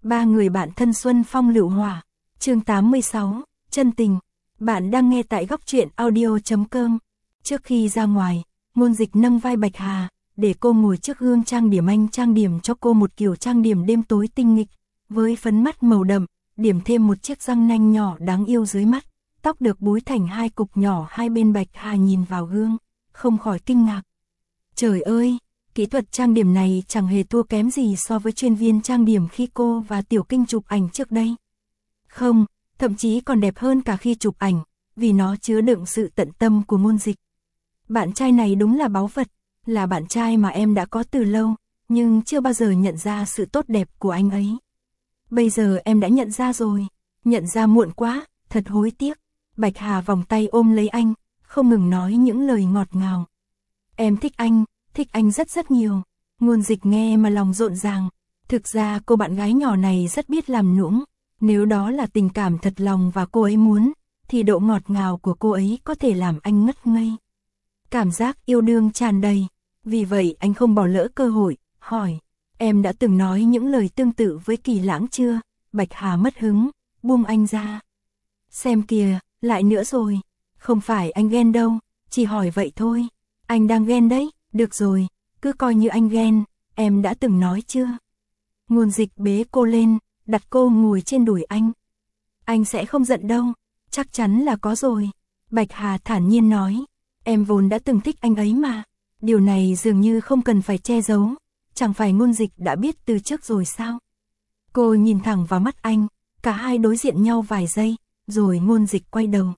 Ba người bạn thân xuân phong lựu hỏa. Chương 86, chân tình. Bạn đang nghe tại góc truyện audio.com. Trước khi ra ngoài, Ngôn Dịch nâng vai Bạch Hà, để cô ngồi trước gương trang điểm. Anh trang điểm cho cô một kiểu trang điểm đêm tối tinh nghịch, với phấn mắt màu đậm, điểm thêm một chiếc răng nanh nhỏ đáng yêu dưới mắt, tóc được búi thành hai cục nhỏ hai bên. Bạch Hà nhìn vào gương, không khỏi kinh ngạc. Trời ơi, kỹ thuật trang điểm này chẳng hề thua kém gì so với chuyên viên trang điểm khi cô và Tiểu Kinh chụp ảnh trước đây. Không, thậm chí còn đẹp hơn cả khi chụp ảnh, vì nó chứa đựng sự tận tâm của Ngôn Dịch. Bạn trai này đúng là báu vật, là bạn trai mà em đã có từ lâu, nhưng chưa bao giờ nhận ra sự tốt đẹp của anh ấy. Bây giờ em đã nhận ra rồi, nhận ra muộn quá, thật hối tiếc. Bạch Hà vòng tay ôm lấy anh, không ngừng nói những lời ngọt ngào. Em thích anh rất rất nhiều. Ngôn Dịch nghe mà lòng rộn ràng. Thực ra cô bạn gái nhỏ này rất biết làm nũng. Nếu đó là tình cảm thật lòng và cô ấy muốn, thì độ ngọt ngào của cô ấy có thể làm anh ngất ngây. Cảm giác yêu đương tràn đầy. Vì vậy anh không bỏ lỡ cơ hội, hỏi. Em đã từng nói những lời tương tự với Kỳ Lãng chưa? Bạch Hà mất hứng, buông anh ra. Xem kìa, lại nữa rồi. Không phải anh ghen đâu, chỉ hỏi vậy thôi. Anh đang ghen đấy, được rồi, cứ coi như anh ghen, em đã từng nói chưa? Ngôn Dịch bế cô lên, đặt cô ngồi trên đùi anh. Anh sẽ không giận đâu, chắc chắn là có rồi. Bạch Hà thản nhiên nói, em vốn đã từng thích anh ấy mà. Điều này dường như không cần phải che giấu, chẳng phải Ngôn Dịch đã biết từ trước rồi sao? Cô nhìn thẳng vào mắt anh, cả hai đối diện nhau vài giây, rồi Ngôn Dịch quay đầu.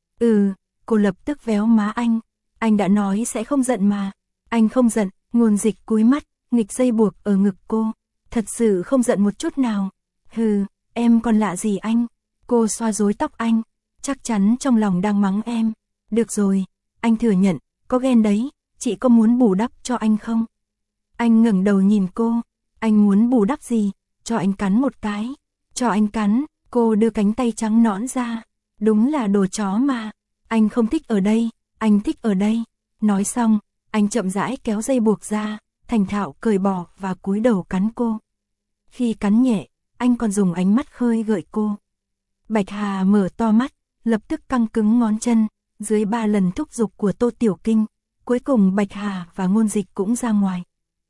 Cô lập tức véo má anh đã nói sẽ không giận mà. Anh không giận. Ngôn Dịch cúi mắt, nghịch dây buộc ở ngực cô. Thật sự không giận một chút nào. Hừ, em còn lạ gì anh? Cô xoa rối tóc anh, chắc chắn trong lòng đang mắng em. Được rồi, anh thừa nhận, có ghen đấy, chị có muốn bù đắp cho anh không? Anh ngẩng đầu nhìn cô, anh muốn bù đắp gì? Cho anh cắn một cái. Cho anh cắn. Cô đưa cánh tay trắng nõn ra. Đúng là đồ chó mà. Anh không thích ở đây, anh thích ở đây. Nói xong, anh chậm rãi kéo dây buộc ra, thành thạo cởi bỏ và cúi đầu cắn cô. Khi cắn nhẹ, anh còn dùng ánh mắt khơi gợi cô. Bạch Hà mở to mắt, lập tức căng cứng ngón chân, dưới 3 lần thúc giục của Tô Tiểu Kinh. Cuối cùng Bạch Hà và Ngôn Dịch cũng ra ngoài.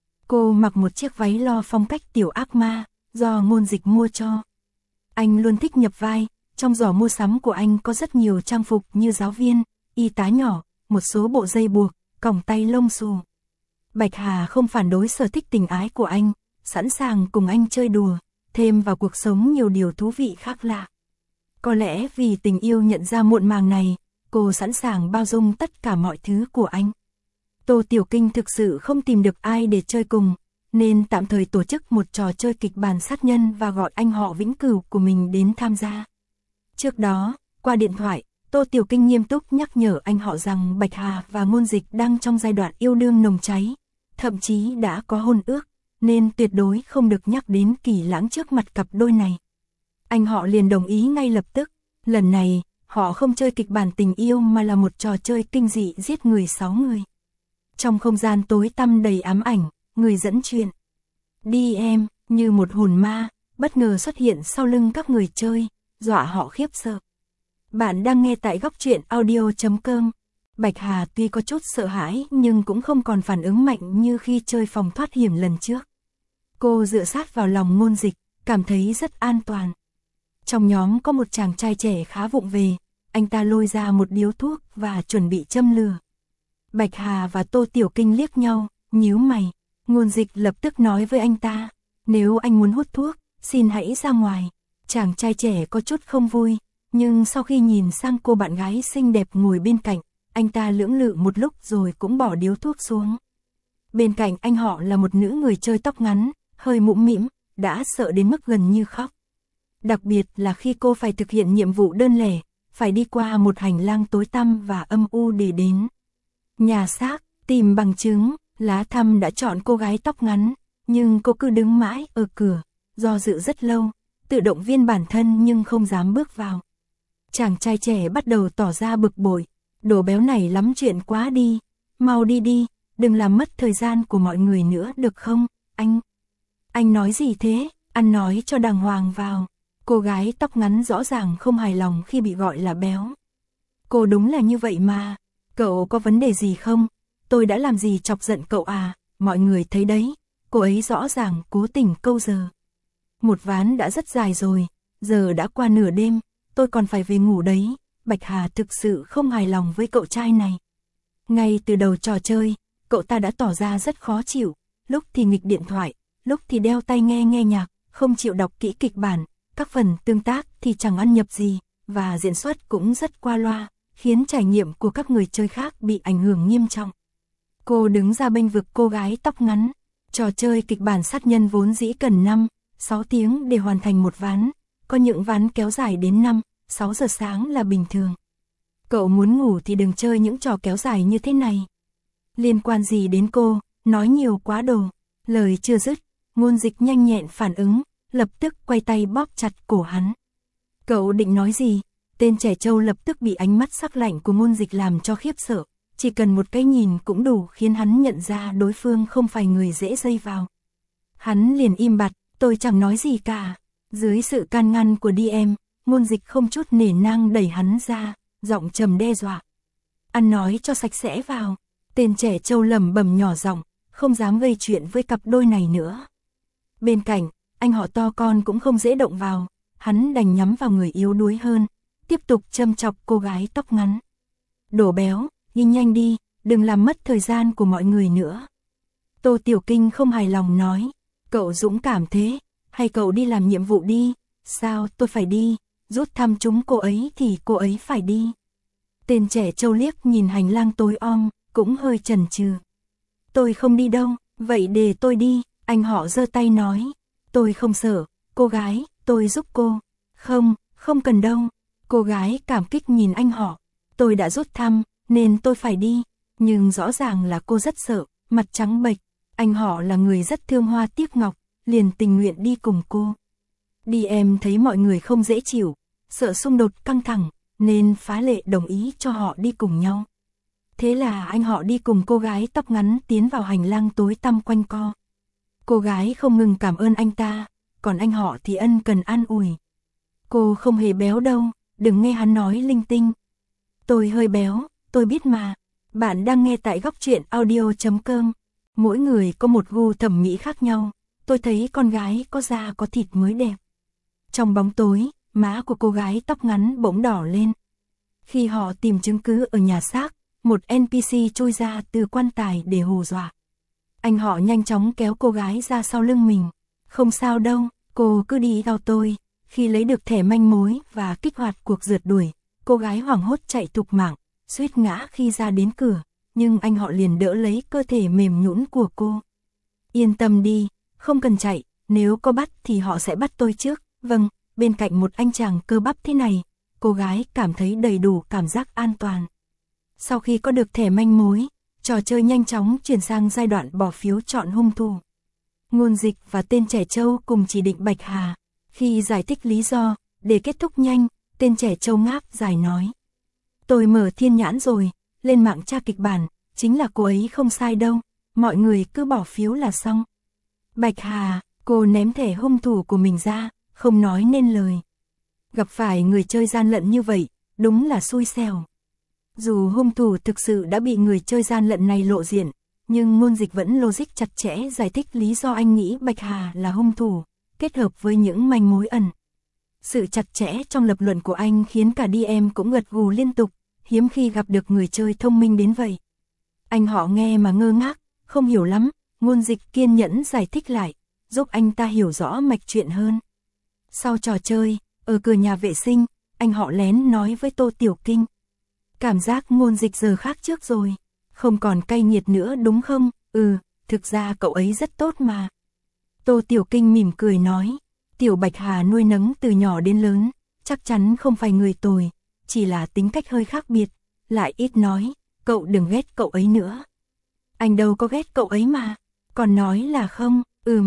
Cô mặc một chiếc váy lo phong cách tiểu ác ma, do Ngôn Dịch mua cho. Anh luôn thích nhập vai, trong giỏ mua sắm của anh có rất nhiều trang phục như giáo viên, y tá nhỏ, một số bộ dây buộc, còng tay lông xù. Bạch Hà không phản đối sở thích tình ái của anh, sẵn sàng cùng anh chơi đùa, thêm vào cuộc sống nhiều điều thú vị khác lạ. Có lẽ vì tình yêu nhận ra muộn màng này, cô sẵn sàng bao dung tất cả mọi thứ của anh. Tô Tiểu Kinh thực sự không tìm được ai để chơi cùng, nên tạm thời tổ chức một trò chơi kịch bản sát nhân và gọi anh họ vĩnh cửu của mình đến tham gia. Trước đó, qua điện thoại, Tô Tiểu Kinh nghiêm túc nhắc nhở anh họ rằng Bạch Hà và Ngôn Dịch đang trong giai đoạn yêu đương nồng cháy, thậm chí đã có hôn ước, nên tuyệt đối không được nhắc đến Kỳ Lãng trước mặt cặp đôi này. Anh họ liền đồng ý ngay lập tức, lần này, họ không chơi kịch bản tình yêu mà là một trò chơi kinh dị giết người 6 người. Trong không gian tối tăm đầy ám ảnh, người dẫn chuyện. Đi em, như một hồn ma, bất ngờ xuất hiện sau lưng các người chơi, dọa họ khiếp sợ. Bạn đang nghe tại góc truyện audio.com. Bạch Hà tuy có chút sợ hãi nhưng cũng không còn phản ứng mạnh như khi chơi phòng thoát hiểm lần trước. Cô dựa sát vào lòng Ngôn Dịch, cảm thấy rất an toàn. Trong nhóm có một chàng trai trẻ khá vụng về, anh ta lôi ra một điếu thuốc và chuẩn bị châm lửa. Bạch Hà và Tô Tiểu Kinh liếc nhau, nhíu mày. Ngôn Dịch lập tức nói với anh ta, nếu anh muốn hút thuốc, xin hãy ra ngoài. Chàng trai trẻ có chút không vui, nhưng sau khi nhìn sang cô bạn gái xinh đẹp ngồi bên cạnh, anh ta lưỡng lự một lúc rồi cũng bỏ điếu thuốc xuống. Bên cạnh anh họ là một nữ người chơi tóc ngắn, hơi mũm mĩm, đã sợ đến mức gần như khóc. Đặc biệt là khi cô phải thực hiện nhiệm vụ đơn lẻ, phải đi qua một hành lang tối tăm và âm u để đến nhà xác, tìm bằng chứng. Lá thăm đã chọn cô gái tóc ngắn, nhưng cô cứ đứng mãi ở cửa, do dự rất lâu, tự động viên bản thân nhưng không dám bước vào. Chàng trai trẻ bắt đầu tỏ ra bực bội, đồ béo này lắm chuyện quá đi, mau đi đi, đừng làm mất thời gian của mọi người nữa được không, anh nói gì thế, ăn nói cho đàng hoàng vào. Cô gái tóc ngắn rõ ràng không hài lòng khi bị gọi là béo. Cô đúng là như vậy mà. Cậu có vấn đề gì không? Tôi đã làm gì chọc giận cậu à? Mọi người thấy đấy, cô ấy rõ ràng cố tình câu giờ. Một ván đã rất dài rồi, giờ đã qua nửa đêm, tôi còn phải về ngủ đấy. Bạch Hà thực sự không hài lòng với cậu trai này. Ngay từ đầu trò chơi, cậu ta đã tỏ ra rất khó chịu, lúc thì nghịch điện thoại, lúc thì đeo tai nghe nhạc, không chịu đọc kỹ kịch bản, các phần tương tác thì chẳng ăn nhập gì, và diễn xuất cũng rất qua loa, khiến trải nghiệm của các người chơi khác bị ảnh hưởng nghiêm trọng. Cô đứng ra bênh vực cô gái tóc ngắn. Trò chơi kịch bản sát nhân vốn dĩ cần 5-6 tiếng để hoàn thành một ván, có những ván kéo dài đến 5-6 giờ sáng là bình thường. Cậu muốn ngủ thì đừng chơi những trò kéo dài như thế này. Liên quan gì đến cô, nói nhiều quá đồ. Lời chưa dứt, Ngôn Dịch nhanh nhẹn phản ứng, lập tức quay tay bóp chặt cổ hắn. Cậu định nói gì? Tên trẻ trâu lập tức bị ánh mắt sắc lạnh của Ngôn Dịch làm cho khiếp sợ. Chỉ cần một cái nhìn cũng đủ khiến hắn nhận ra đối phương không phải người dễ dây vào. Hắn liền im bặt, tôi chẳng nói gì cả. Dưới sự can ngăn của DM, Ngôn Dịch không chút nể nang đẩy hắn ra, giọng trầm đe dọa. Ăn nói cho sạch sẽ vào. Tên trẻ trâu lẩm bẩm nhỏ giọng, không dám gây chuyện với cặp đôi này nữa. Bên cạnh, anh họ to con cũng không dễ động vào, hắn đành nhắm vào người yếu đuối hơn, tiếp tục châm chọc cô gái tóc ngắn. Đồ béo, đi nhanh đi, đừng làm mất thời gian của mọi người nữa. Tô Tiểu Kinh không hài lòng nói, cậu dũng cảm thế, hay cậu đi làm nhiệm vụ đi. Sao tôi phải đi, rút thăm chúng cô ấy thì cô ấy phải đi. Tên trẻ trâu liếc nhìn hành lang tối om, cũng hơi chần chừ. Tôi không đi đâu, vậy để tôi đi, anh họ giơ tay nói. Tôi không sợ, cô gái, tôi giúp cô. Không, không cần đâu. Cô gái cảm kích nhìn anh họ. Tôi đã rút thăm, nên tôi phải đi. Nhưng rõ ràng là cô rất sợ, mặt trắng bệch. Anh họ là người rất thương hoa tiếc ngọc, liền tình nguyện đi cùng cô. Đi em thấy mọi người không dễ chịu, sợ xung đột căng thẳng, nên phá lệ đồng ý cho họ đi cùng nhau. Thế là anh họ đi cùng cô gái tóc ngắn tiến vào hành lang tối tăm quanh co. Cô gái không ngừng cảm ơn anh ta, còn anh họ thì ân cần an ủi. Cô không hề béo đâu, đừng nghe hắn nói linh tinh. Tôi hơi béo, tôi biết mà. Bạn đang nghe tại Góc Truyện Audio.com. Mỗi người có một gu thẩm mỹ khác nhau, tôi thấy con gái có da có thịt mới đẹp. Trong bóng tối, má của cô gái tóc ngắn bỗng đỏ lên. Khi họ tìm chứng cứ ở nhà xác, một NPC chui ra từ quan tài để hù dọa. Anh họ nhanh chóng kéo cô gái ra sau lưng mình. Không sao đâu, cô cứ đi theo tôi. Khi lấy được thẻ manh mối và kích hoạt cuộc rượt đuổi, cô gái hoảng hốt chạy thục mạng, suýt ngã khi ra đến cửa, nhưng anh họ liền đỡ lấy cơ thể mềm nhũn của cô. Yên tâm đi, không cần chạy, nếu có bắt thì họ sẽ bắt tôi trước. Vâng, bên cạnh một anh chàng cơ bắp thế này, cô gái cảm thấy đầy đủ cảm giác an toàn. Sau khi có được thẻ manh mối, trò chơi nhanh chóng chuyển sang giai đoạn bỏ phiếu chọn hung thủ. Ngôn Dịch và tên trẻ trâu cùng chỉ định Bạch Hà. Khi giải thích lý do, để kết thúc nhanh, tên trẻ trâu ngáp dài nói. Tôi mở thiên nhãn rồi, lên mạng tra kịch bản, chính là cô ấy không sai đâu, mọi người cứ bỏ phiếu là xong. Bạch Hà, cô ném thẻ hung thủ của mình ra, không nói nên lời. Gặp phải người chơi gian lận như vậy, đúng là xui xẻo. Dù hung thủ thực sự đã bị người chơi gian lận này lộ diện, nhưng Ngôn Dịch vẫn logic chặt chẽ giải thích lý do anh nghĩ Bạch Hà là hung thủ, kết hợp với những manh mối ẩn. Sự chặt chẽ trong lập luận của anh khiến cả DM cũng gật gù liên tục, hiếm khi gặp được người chơi thông minh đến vậy. Anh họ nghe mà ngơ ngác, không hiểu lắm, Ngôn Dịch kiên nhẫn giải thích lại, giúp anh ta hiểu rõ mạch chuyện hơn. Sau trò chơi, ở cửa nhà vệ sinh, anh họ lén nói với Tô Tiểu Kinh. Cảm giác Ngôn Dịch giờ khác trước rồi, không còn cay nghiệt nữa đúng không? Thực ra cậu ấy rất tốt mà. Tô Tiểu Kinh mỉm cười nói, Tiểu Bạch Hà nuôi nấng từ nhỏ đến lớn, chắc chắn không phải người tồi, chỉ là tính cách hơi khác biệt, lại ít nói, cậu đừng ghét cậu ấy nữa. Anh đâu có ghét cậu ấy mà, còn nói là không,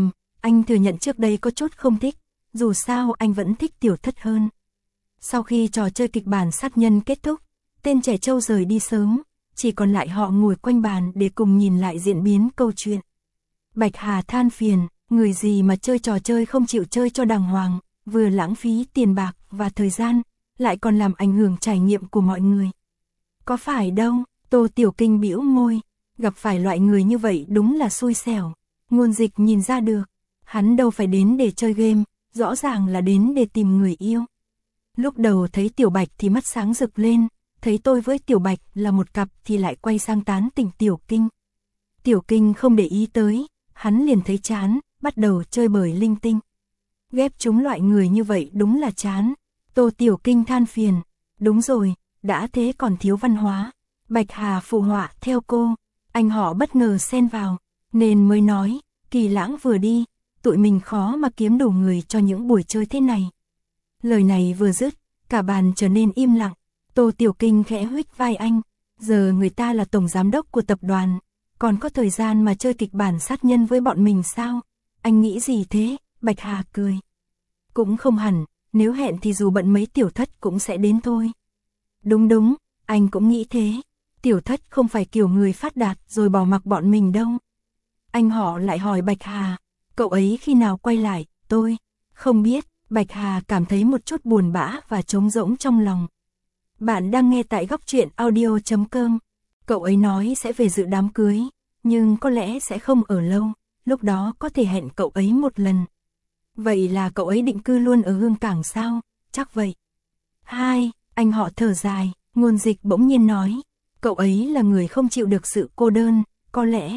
anh thừa nhận trước đây có chút không thích, dù sao anh vẫn thích Tiểu Thất hơn. Sau khi trò chơi kịch bản sát nhân kết thúc, tên trẻ trâu rời đi sớm, chỉ còn lại họ ngồi quanh bàn để cùng nhìn lại diễn biến câu chuyện. Bạch Hà than phiền, Người gì mà chơi trò chơi không chịu chơi cho đàng hoàng, vừa lãng phí tiền bạc và thời gian, lại còn làm ảnh hưởng trải nghiệm của mọi người. Có phải đâu, Tô Tiểu Kinh bĩu môi, gặp phải loại người như vậy đúng là xui xẻo. Ngôn Dịch nhìn ra được, hắn đâu phải đến để chơi game, rõ ràng là đến để tìm người yêu. Lúc đầu thấy Tiểu Bạch thì mắt sáng rực lên, thấy tôi với Tiểu Bạch là một cặp thì lại quay sang tán tỉnh Tiểu Kinh. Tiểu Kinh không để ý tới, hắn liền thấy chán, bắt đầu chơi bời linh tinh. Ghép chúng loại người như vậy đúng là chán. Tô Tiểu Kinh than phiền, đúng rồi, đã thế còn thiếu văn hóa. Bạch Hà phụ họa theo cô, anh họ bất ngờ xen vào, nên mới nói, Kỳ Lãng vừa đi, tụi mình khó mà kiếm đủ người cho những buổi chơi thế này. Lời này vừa dứt, cả bàn trở nên im lặng. Tô Tiểu Kinh khẽ huých vai anh, giờ người ta là tổng giám đốc của tập đoàn, còn có thời gian mà chơi kịch bản sát nhân với bọn mình sao? Anh nghĩ gì thế? Bạch Hà cười. Cũng không hẳn, nếu hẹn thì dù bận mấy Tiểu Thất cũng sẽ đến thôi. Đúng, anh cũng nghĩ thế. Tiểu Thất không phải kiểu người phát đạt rồi bỏ mặc bọn mình đâu. Anh họ lại hỏi Bạch Hà, cậu ấy khi nào quay lại? Tôi không biết. Bạch Hà cảm thấy một chút buồn bã và trống rỗng trong lòng. Bạn đang nghe tại Góc Truyện Audio.com. Cậu ấy nói sẽ về dự đám cưới, nhưng có lẽ sẽ không ở lâu, lúc đó có thể hẹn cậu ấy một lần. Vậy là cậu ấy định cư luôn ở Hương Cảng sao? Chắc vậy. Hai, anh họ thở dài, Ngôn Dịch bỗng nhiên nói, cậu ấy là người không chịu được sự cô đơn, có lẽ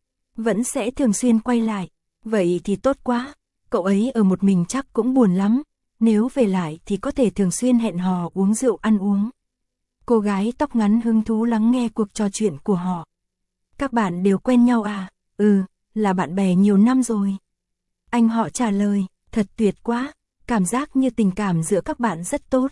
vẫn sẽ thường xuyên quay lại. Vậy thì tốt quá, cậu ấy ở một mình chắc cũng buồn lắm, nếu về lại thì có thể thường xuyên hẹn hò uống rượu ăn uống. Cô gái tóc ngắn hứng thú lắng nghe cuộc trò chuyện của họ. Các bạn đều quen nhau à? Ừ, là bạn bè nhiều năm rồi. Anh họ trả lời, thật tuyệt quá, cảm giác như tình cảm giữa các bạn rất tốt.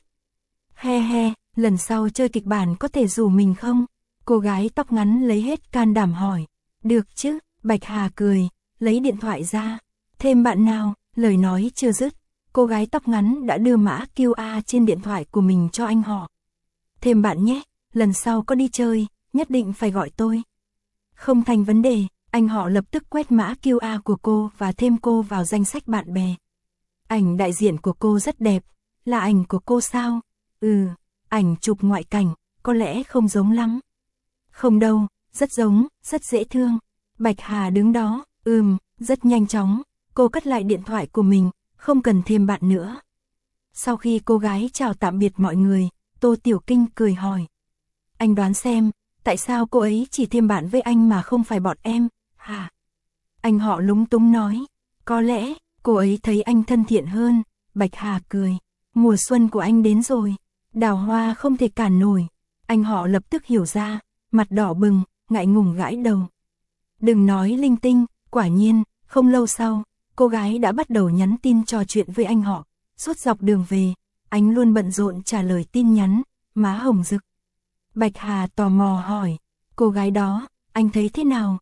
He, lần sau chơi kịch bản có thể rủ mình không? Cô gái tóc ngắn lấy hết can đảm hỏi. Được chứ, Bạch Hà cười, lấy điện thoại ra. Thêm bạn nào? Lời nói chưa dứt, cô gái tóc ngắn đã đưa mã QR trên điện thoại của mình cho anh họ. Thêm bạn nhé, lần sau có đi chơi, nhất định phải gọi tôi. Không thành vấn đề, anh họ lập tức quét mã QR của cô và thêm cô vào danh sách bạn bè. Ảnh đại diện của cô rất đẹp, là ảnh của cô sao? Ừ, ảnh chụp ngoại cảnh, có lẽ không giống lắm. Không đâu, rất giống, rất dễ thương. Bạch Hà đứng đó, rất nhanh chóng, cô cất lại điện thoại của mình, không cần thêm bạn nữa. Sau khi cô gái chào tạm biệt mọi người, Tô Tiểu Kinh cười hỏi. Anh đoán xem, tại sao cô ấy chỉ thêm bạn với anh mà không phải bọn em, hả? Anh họ lúng túng nói, có lẽ, cô ấy thấy anh thân thiện hơn. Bạch Hà cười, mùa xuân của anh đến rồi, đào hoa không thể cản nổi. Anh họ lập tức hiểu ra, mặt đỏ bừng, ngại ngùng gãi đầu. Đừng nói linh tinh, quả nhiên, không lâu sau, cô gái đã bắt đầu nhắn tin trò chuyện với anh họ. Suốt dọc đường về, anh luôn bận rộn trả lời tin nhắn, má hồng rực. Bạch Hà tò mò hỏi, cô gái đó, anh thấy thế nào?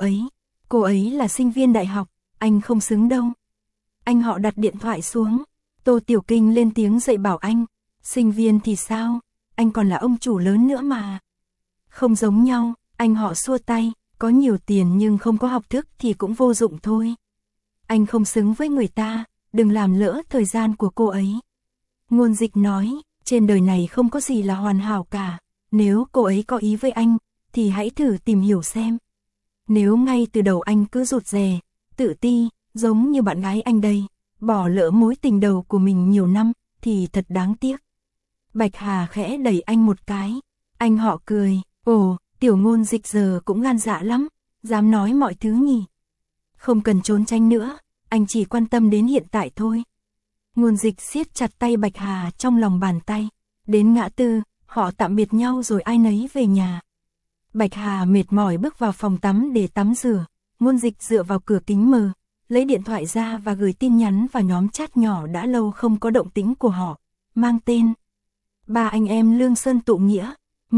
Cô ấy là sinh viên đại học, anh không xứng đâu. Anh họ đặt điện thoại xuống, Tô Tiểu Kinh lên tiếng dạy bảo anh, sinh viên thì sao, anh còn là ông chủ lớn nữa mà. Không giống nhau, anh họ xua tay, có nhiều tiền nhưng không có học thức thì cũng vô dụng thôi. Anh không xứng với người ta, đừng làm lỡ thời gian của cô ấy. Ngôn Dịch nói, trên đời này không có gì là hoàn hảo cả, nếu cô ấy có ý với anh, thì hãy thử tìm hiểu xem. Nếu ngay từ đầu anh cứ rụt rè, tự ti, giống như bạn gái anh đây, bỏ lỡ mối tình đầu của mình nhiều năm, thì thật đáng tiếc. Bạch Hà khẽ đẩy anh một cái, anh họ cười, ồ, tiểu Ngôn Dịch giờ cũng gan dạ lắm, dám nói mọi thứ nhỉ. Không cần trốn tránh nữa, anh chỉ quan tâm đến hiện tại thôi. Ngôn Dịch siết chặt tay Bạch Hà trong lòng bàn tay, đến ngã tư, họ tạm biệt nhau rồi ai nấy về nhà. Bạch Hà mệt mỏi bước vào phòng tắm để tắm rửa, Ngôn Dịch dựa vào cửa kính mờ, lấy điện thoại ra và gửi tin nhắn vào nhóm chat nhỏ đã lâu không có động tĩnh của họ, mang tên Ba anh em Lương Sơn tụ nghĩa.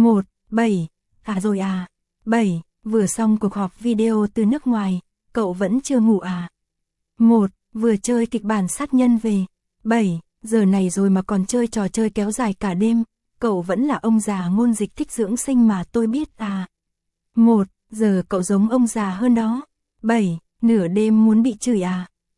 7. Rồi à? 7. Vừa xong cuộc họp video từ nước ngoài, cậu vẫn chưa ngủ à? Vừa chơi kịch bản sát nhân về. 7. Giờ này rồi mà còn chơi trò chơi kéo dài cả đêm, cậu vẫn là ông già Ngôn Dịch thích dưỡng sinh mà tôi biết à? Giờ cậu giống ông già hơn đó. 7. Nửa đêm muốn bị chửi à?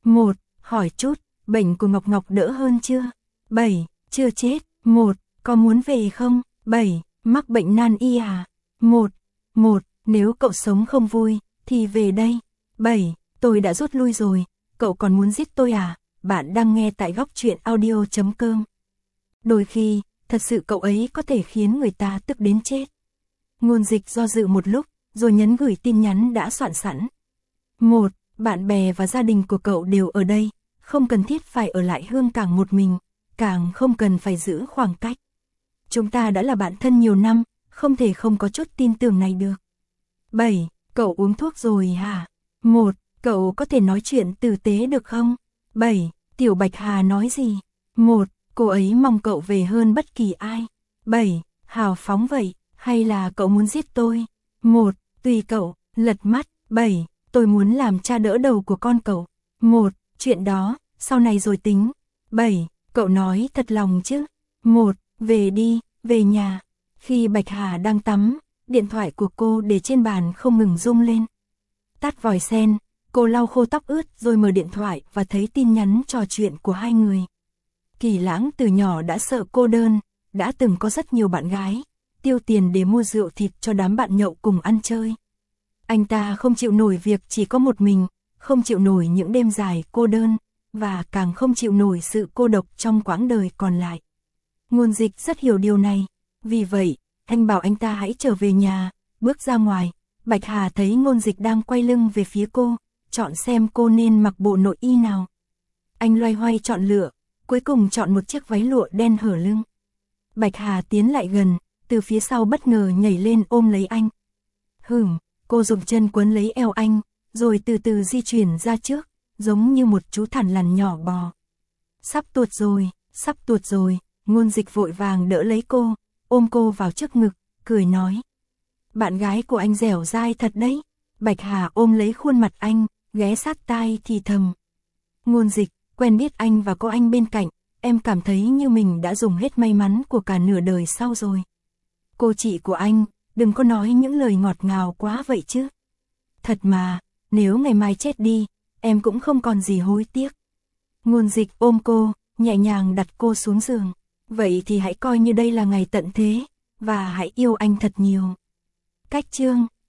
1. Hỏi chút, bệnh của Ngọc Ngọc đỡ hơn chưa? 7. Chưa chết. 1. Có muốn về không? 7. Mắc bệnh nan y à? 1. Nếu cậu sống không vui, thì về đây. 7. Tôi đã rút lui rồi, cậu còn muốn giết tôi à? Bạn đang nghe tại góc truyện audio.com. Đôi khi, thật sự cậu ấy có thể khiến người ta tức đến chết. Ngôn Dịch do dự một lúc, rồi nhấn gửi tin nhắn đã soạn sẵn. 1. Bạn bè và gia đình của cậu đều ở đây, không cần thiết phải ở lại Hương Cảng một mình, càng không cần phải giữ khoảng cách. Chúng ta đã là bạn thân nhiều năm, không thể không có chút tin tưởng này được. 7. Cậu uống thuốc rồi hả? 1. Cậu có thể nói chuyện tử tế được không? 7. Tiểu Bạch Hà nói gì? 1. Cô ấy mong cậu về hơn bất kỳ ai. 7. Hào phóng vậy, hay là cậu muốn giết tôi? 1. Tùy cậu, lật mắt. 7. Tôi muốn làm cha đỡ đầu của con cậu. 1. Chuyện đó, sau này rồi tính. 7. Cậu nói thật lòng chứ? 1. Về đi, về nhà. Khi Bạch Hà đang tắm, điện thoại của cô để trên bàn không ngừng rung lên. Tắt vòi sen, cô lau khô tóc ướt rồi mở điện thoại và thấy tin nhắn trò chuyện của hai người. Kỳ Lãng từ nhỏ đã sợ cô đơn, đã từng có rất nhiều bạn gái, tiêu tiền để mua rượu thịt cho đám bạn nhậu cùng ăn chơi. Anh ta không chịu nổi việc chỉ có một mình, không chịu nổi những đêm dài cô đơn, và càng không chịu nổi sự cô độc trong quãng đời còn lại. Ngôn Dịch rất hiểu điều này, vì vậy, anh bảo anh ta hãy trở về nhà. Bước ra ngoài, Bạch Hà thấy Ngôn Dịch đang quay lưng về phía cô, chọn xem cô nên mặc bộ nội y nào. Anh loay hoay chọn lựa, cuối cùng chọn một chiếc váy lụa đen hở lưng. Bạch Hà tiến lại gần, từ phía sau bất ngờ nhảy lên ôm lấy anh. Cô dùng chân quấn lấy eo anh, rồi từ từ di chuyển ra trước, giống như một chú thằn lằn nhỏ bò. Sắp tuột rồi, Ngôn Dịch vội vàng đỡ lấy cô, ôm cô vào trước ngực, cười nói. Bạn gái của anh dẻo dai thật đấy. Bạch Hà ôm lấy khuôn mặt anh, ghé sát tai thì thầm. Ngôn Dịch, quen biết anh và có anh bên cạnh, em cảm thấy như mình đã dùng hết may mắn của cả nửa đời sau rồi. Cô chị của anh, đừng có nói những lời ngọt ngào quá vậy chứ. Thật mà, nếu ngày mai chết đi, em cũng không còn gì hối tiếc. Ngôn Dịch ôm cô, nhẹ nhàng đặt cô xuống giường. Vậy thì hãy coi như đây là ngày tận thế, và hãy yêu anh thật nhiều. Cách chương